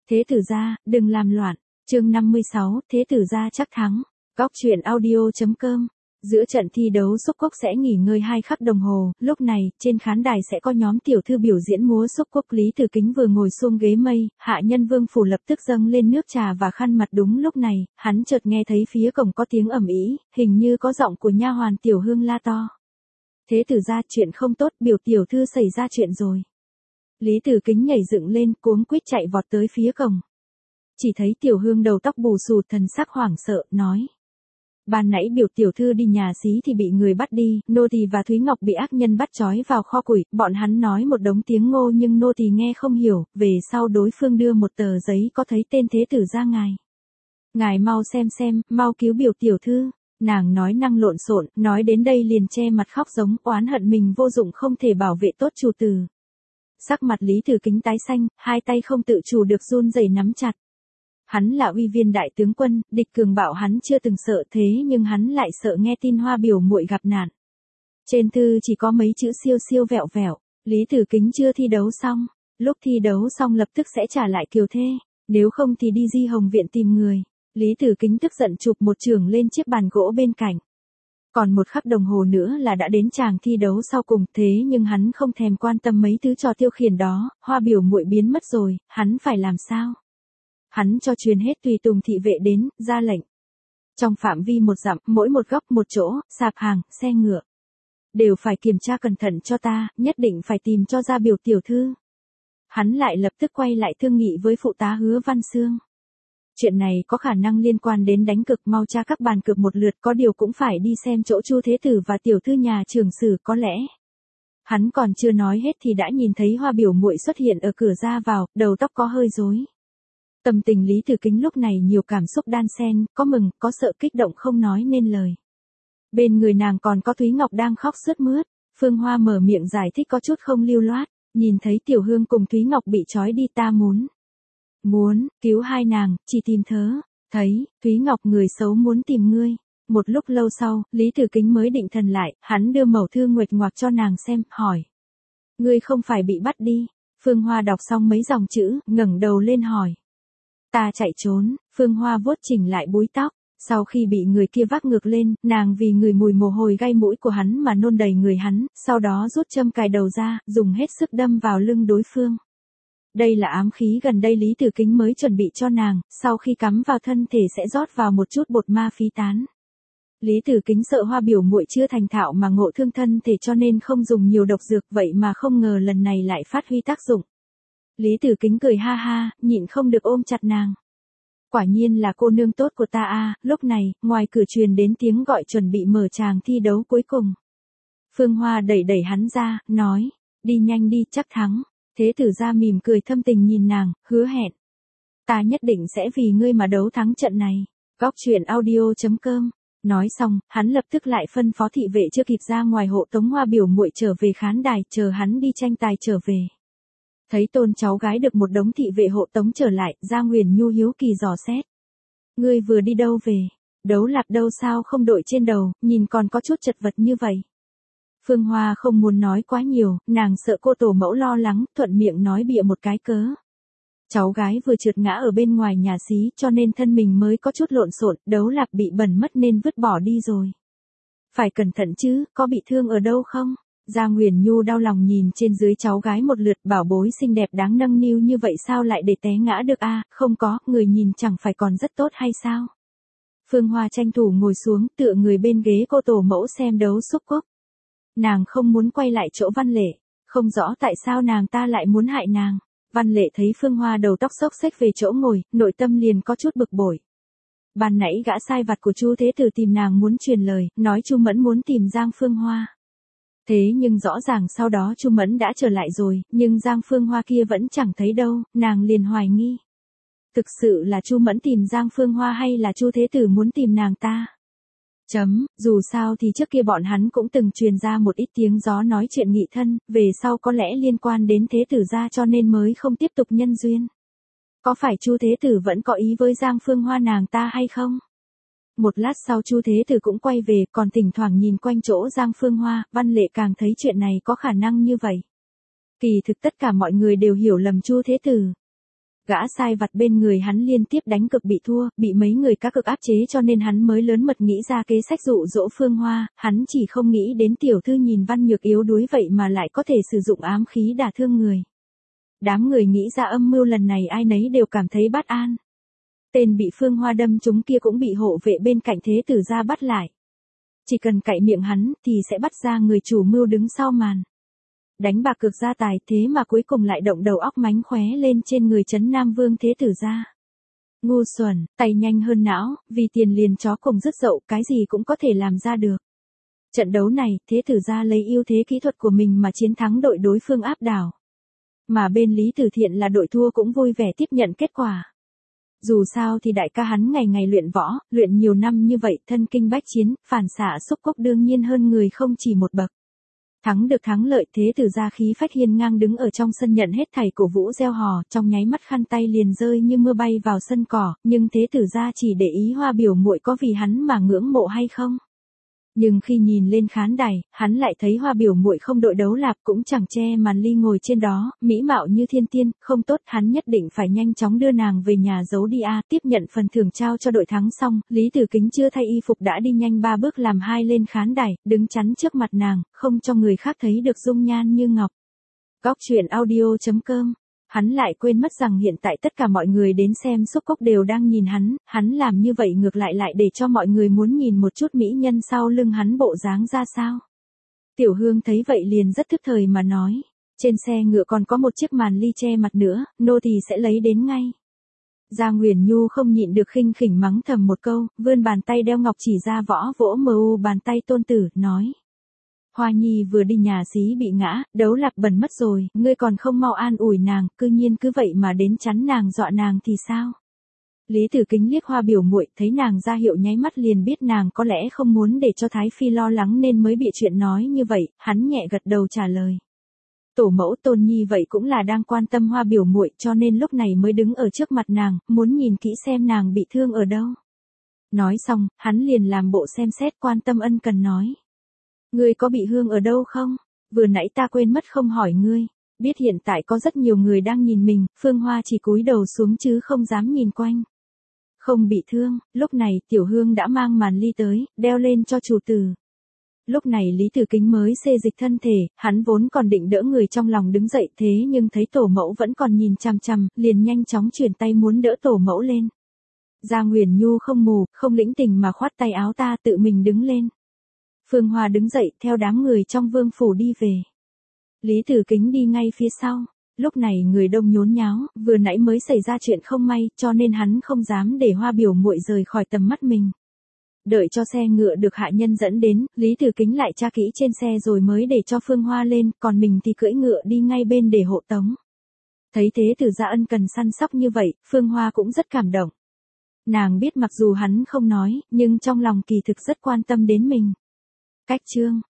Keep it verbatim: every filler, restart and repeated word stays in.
Thế tử gia, đừng làm loạn. Chương năm mươi sáu, thế tử gia chắc thắng. Góc truyện audio.com. Giữa trận thi đấu xúc cốc sẽ nghỉ ngơi hai khắc đồng hồ, lúc này, trên khán đài sẽ có nhóm tiểu thư biểu diễn múa xúc cốc. Lý Tử Kính vừa ngồi xuống ghế mây, hạ nhân Vương Phủ lập tức dâng lên nước trà và khăn mặt. Đúng lúc này, hắn chợt nghe thấy phía cổng có tiếng ầm ĩ, hình như có giọng của nha hoàn Tiểu Hương la to. Thế tử gia, chuyện không tốt, biểu tiểu thư xảy ra chuyện rồi. Lý Tử Kính nhảy dựng lên, cuống quýt chạy vọt tới phía cổng. Chỉ thấy Tiểu Hương đầu tóc bù xù, thần sắc hoảng sợ, nói. Ban nãy biểu tiểu thư đi nhà xí thì bị người bắt đi, nô tỳ và Thúy Ngọc bị ác nhân bắt trói vào kho củi, bọn hắn nói một đống tiếng Ngô nhưng nô tỳ nghe không hiểu, về sau đối phương đưa một tờ giấy có thấy tên thế tử gia ngài. Ngài mau xem xem, mau cứu biểu tiểu thư. Nàng nói năng lộn xộn, nói đến đây liền che mặt khóc giống, oán hận mình vô dụng không thể bảo vệ tốt chủ tử. Sắc mặt Lý Tử Kính tái xanh, hai tay không tự chủ được run rẩy nắm chặt. Hắn là uy viên đại tướng quân, địch cường bạo hắn chưa từng sợ, thế nhưng hắn lại sợ nghe tin Hoa biểu muội gặp nạn. Trên thư chỉ có mấy chữ siêu siêu vẹo vẹo. Lý Tử Kính chưa thi đấu xong, lúc thi đấu xong lập tức sẽ trả lại kiều thê, nếu không thì đi Di Hồng viện tìm người. Lý Tử Kính tức giận chụp một chưởng lên chiếc bàn gỗ bên cạnh. Còn một khắc đồng hồ nữa là đã đến chàng thi đấu sau cùng, thế nhưng hắn không thèm quan tâm mấy thứ trò tiêu khiển đó. Hoa biểu muội biến mất rồi, hắn phải làm sao? Hắn cho truyền hết tùy tùng thị vệ đến, ra lệnh. Trong phạm vi một dặm, mỗi một góc một chỗ, sạp hàng, xe ngựa, đều phải kiểm tra cẩn thận cho ta, nhất định phải tìm cho ra biểu tiểu thư. Hắn lại lập tức quay lại thương nghị với phụ tá Hứa Văn Xương. Chuyện này có khả năng liên quan đến đánh cược, mau tra các bàn cược một lượt, có điều cũng phải đi xem chỗ Chu Thế Tử và tiểu thư nhà trưởng sử. Có lẽ hắn còn chưa nói hết thì đã nhìn thấy Hoa biểu muội xuất hiện ở cửa ra vào, đầu tóc có hơi rối. Tâm tình Lý Tử Kính lúc này nhiều cảm xúc đan xen, có mừng, có sợ, kích động không nói nên lời. Bên người nàng còn có Thúy Ngọc đang khóc sướt mướt. Phương Hoa mở miệng giải thích có chút không lưu loát, nhìn thấy Tiểu Hương cùng Thúy Ngọc bị trói đi, ta muốn Muốn, cứu hai nàng, chỉ tìm thớ. Thấy, Thúy Ngọc người xấu muốn tìm ngươi. Một lúc lâu sau, Lý Tử Kính mới định thần lại, hắn đưa mẩu thư nguệch ngoạc cho nàng xem, hỏi. Ngươi không phải bị bắt đi? Phương Hoa đọc xong mấy dòng chữ, ngẩng đầu lên hỏi. Ta chạy trốn. Phương Hoa vuốt chỉnh lại búi tóc. Sau khi bị người kia vác ngược lên, nàng vì người mùi mồ hôi gai mũi của hắn mà nôn đầy người hắn, sau đó rút châm cài đầu ra, dùng hết sức đâm vào lưng đối phương. Đây là ám khí gần đây Lý Tử Kính mới chuẩn bị cho nàng, sau khi cắm vào thân thể sẽ rót vào một chút bột ma phí tán. Lý Tử Kính sợ Hoa biểu muội chưa thành thạo mà ngộ thương thân thể cho nên không dùng nhiều độc dược, vậy mà không ngờ lần này lại phát huy tác dụng. Lý Tử Kính cười ha ha, nhịn không được ôm chặt nàng. Quả nhiên là cô nương tốt của ta a. Lúc này, ngoài cửa truyền đến tiếng gọi chuẩn bị mở tràng thi đấu cuối cùng. Phương Hoa đẩy đẩy hắn ra, nói, đi nhanh đi, chắc thắng. Thế tử gia mỉm cười thâm tình nhìn nàng, hứa hẹn. Ta nhất định sẽ vì ngươi mà đấu thắng trận này. Góc truyện audio.com. Nói xong, hắn lập tức lại phân phó thị vệ chưa kịp ra ngoài hộ tống Hoa biểu muội trở về khán đài, chờ hắn đi tranh tài trở về. Thấy tôn cháu gái được một đống thị vệ hộ tống trở lại, Gia Nguyền Nhu hiếu kỳ dò xét. Ngươi vừa đi đâu về? Đấu lạc đâu sao không đội trên đầu, nhìn còn có chút chật vật như vậy. Phương Hoa không muốn nói quá nhiều, nàng sợ cô tổ mẫu lo lắng, thuận miệng nói bịa một cái cớ. Cháu gái vừa trượt ngã ở bên ngoài nhà xí cho nên thân mình mới có chút lộn xộn, đấu lạc bị bẩn mất nên vứt bỏ đi rồi. Phải cẩn thận chứ, có bị thương ở đâu không? Gia Nguyền Nhu đau lòng nhìn trên dưới cháu gái một lượt, bảo bối xinh đẹp đáng nâng niu như vậy sao lại để té ngã được a? Không có, người nhìn chẳng phải còn rất tốt hay sao? Phương Hoa tranh thủ ngồi xuống, tựa người bên ghế cô tổ mẫu xem đấu xúc cốc. Nàng không muốn quay lại chỗ Văn Lệ, không rõ tại sao nàng ta lại muốn hại nàng. Văn Lệ thấy Phương Hoa đầu tóc xốc xếch về chỗ ngồi, nội tâm liền có chút bực bội. Ban nãy gã sai vặt của Chu Thế Tử tìm nàng muốn truyền lời, nói Chu Mẫn muốn tìm Giang Phương Hoa. Thế nhưng rõ ràng sau đó Chu Mẫn đã trở lại rồi, nhưng Giang Phương Hoa kia vẫn chẳng thấy đâu, nàng liền hoài nghi. Thực sự là Chu Mẫn tìm Giang Phương Hoa hay là Chu Thế Tử muốn tìm nàng ta? Chấm, dù sao thì trước kia bọn hắn cũng từng truyền ra một ít tiếng gió nói chuyện nghị thân, về sau có lẽ liên quan đến Thế Tử gia cho nên mới không tiếp tục nhân duyên. Có phải Chu Thế Tử vẫn có ý với Giang Phương Hoa nàng ta hay không? Một lát sau Chu Thế Tử cũng quay về, còn thỉnh thoảng nhìn quanh chỗ Giang Phương Hoa, Văn Lệ càng thấy chuyện này có khả năng như vậy. Kỳ thực tất cả mọi người đều hiểu lầm Chu Thế Tử. Gã sai vặt bên người hắn liên tiếp đánh cực bị thua, bị mấy người cá cực áp chế cho nên hắn mới lớn mật nghĩ ra kế sách dụ dỗ Phương Hoa, hắn chỉ không nghĩ đến tiểu thư nhìn văn nhược yếu đuối vậy mà lại có thể sử dụng ám khí đả thương người. Đám người nghĩ ra âm mưu lần này ai nấy đều cảm thấy bất an. Tên bị Phương Hoa đâm trúng kia cũng bị hộ vệ bên cạnh thế tử gia bắt lại. Chỉ cần cạy miệng hắn thì sẽ bắt ra người chủ mưu đứng sau màn. Đánh bạc cược gia tài thế mà cuối cùng lại động đầu óc mánh khóe lên trên người Trấn Nam Vương thế tử gia. Ngu xuẩn, tay nhanh hơn não, vì tiền liền chó cùng dứt dậu, cái gì cũng có thể làm ra được. Trận đấu này, thế tử gia lấy ưu thế kỹ thuật của mình mà chiến thắng đội đối phương áp đảo. Mà bên Lý Tử Thiện là đội thua cũng vui vẻ tiếp nhận kết quả. Dù sao thì đại ca hắn ngày ngày luyện võ, luyện nhiều năm như vậy, thân kinh bách chiến, phản xạ xúc cốc đương nhiên hơn người không chỉ một bậc. Thắng được thắng lợi, thế tử gia khí phách hiên ngang đứng ở trong sân nhận hết thảy cổ vũ reo hò, trong nháy mắt khăn tay liền rơi như mưa bay vào sân cỏ, nhưng thế tử gia chỉ để ý Hoa biểu muội có vì hắn mà ngưỡng mộ hay không. Nhưng khi nhìn lên khán đài, hắn lại thấy Hoa biểu muội không đội đấu lạp cũng chẳng che màn ly ngồi trên đó, mỹ mạo như thiên tiên, không tốt, hắn nhất định phải nhanh chóng đưa nàng về nhà giấu đi a. Tiếp nhận phần thưởng trao cho đội thắng xong, Lý Tử Kính chưa thay y phục đã đi nhanh ba bước làm hai lên khán đài, đứng chắn trước mặt nàng, không cho người khác thấy được dung nhan như ngọc. Góc truyện audio chấm com. Hắn lại quên mất rằng hiện tại tất cả mọi người đến xem xúc cốc đều đang nhìn hắn, hắn làm như vậy ngược lại lại để cho mọi người muốn nhìn một chút mỹ nhân sau lưng hắn bộ dáng ra sao. Tiểu Hương thấy vậy liền rất thức thời mà nói, trên xe ngựa còn có một chiếc màn ly che mặt nữa, nô tỳ sẽ lấy đến ngay. Gia Nguyền Nhu không nhịn được khinh khỉnh mắng thầm một câu, vươn bàn tay đeo ngọc chỉ ra võ vỗ mờ u bàn tay tôn tử, nói. Hoa Nhi vừa đi nhà xí bị ngã, đấu lạp bẩn mất rồi, ngươi còn không mau an ủi nàng, cư nhiên cứ vậy mà đến chắn nàng dọa nàng thì sao? Lý Tử Kính liếc Hoa biểu muội, thấy nàng ra hiệu nháy mắt liền biết nàng có lẽ không muốn để cho Thái Phi lo lắng nên mới bị chuyện nói như vậy, hắn nhẹ gật đầu trả lời. Tổ mẫu Tôn Nhi vậy cũng là đang quan tâm Hoa biểu muội cho nên lúc này mới đứng ở trước mặt nàng, muốn nhìn kỹ xem nàng bị thương ở đâu. Nói xong, hắn liền làm bộ xem xét quan tâm ân cần nói. Ngươi có bị thương ở đâu không? Vừa nãy ta quên mất không hỏi ngươi. Biết hiện tại có rất nhiều người đang nhìn mình, Phương Hoa chỉ cúi đầu xuống chứ không dám nhìn quanh. Không bị thương, lúc này Tiểu Hương đã mang màn ly tới, đeo lên cho chủ tử. Lúc này Lý Tử Kính mới xê dịch thân thể, hắn vốn còn định đỡ người trong lòng đứng dậy thế nhưng thấy tổ mẫu vẫn còn nhìn chằm chằm, liền nhanh chóng chuyển tay muốn đỡ tổ mẫu lên. Gia Nguyền Nhu không mù, không lĩnh tình mà khoát tay áo ta tự mình đứng lên. Phương Hoa đứng dậy theo đám người trong vương phủ đi về. Lý Tử Kính đi ngay phía sau. Lúc này người đông nhốn nháo, vừa nãy mới xảy ra chuyện không may cho nên hắn không dám để Hoa biểu muội rời khỏi tầm mắt mình. Đợi cho xe ngựa được hạ nhân dẫn đến, Lý Tử Kính lại tra kỹ trên xe rồi mới để cho Phương Hoa lên, còn mình thì cưỡi ngựa đi ngay bên để hộ tống. Thấy thế tử gia ân cần săn sóc như vậy, Phương Hoa cũng rất cảm động. Nàng biết mặc dù hắn không nói, nhưng trong lòng kỳ thực rất quan tâm đến mình. Cách chương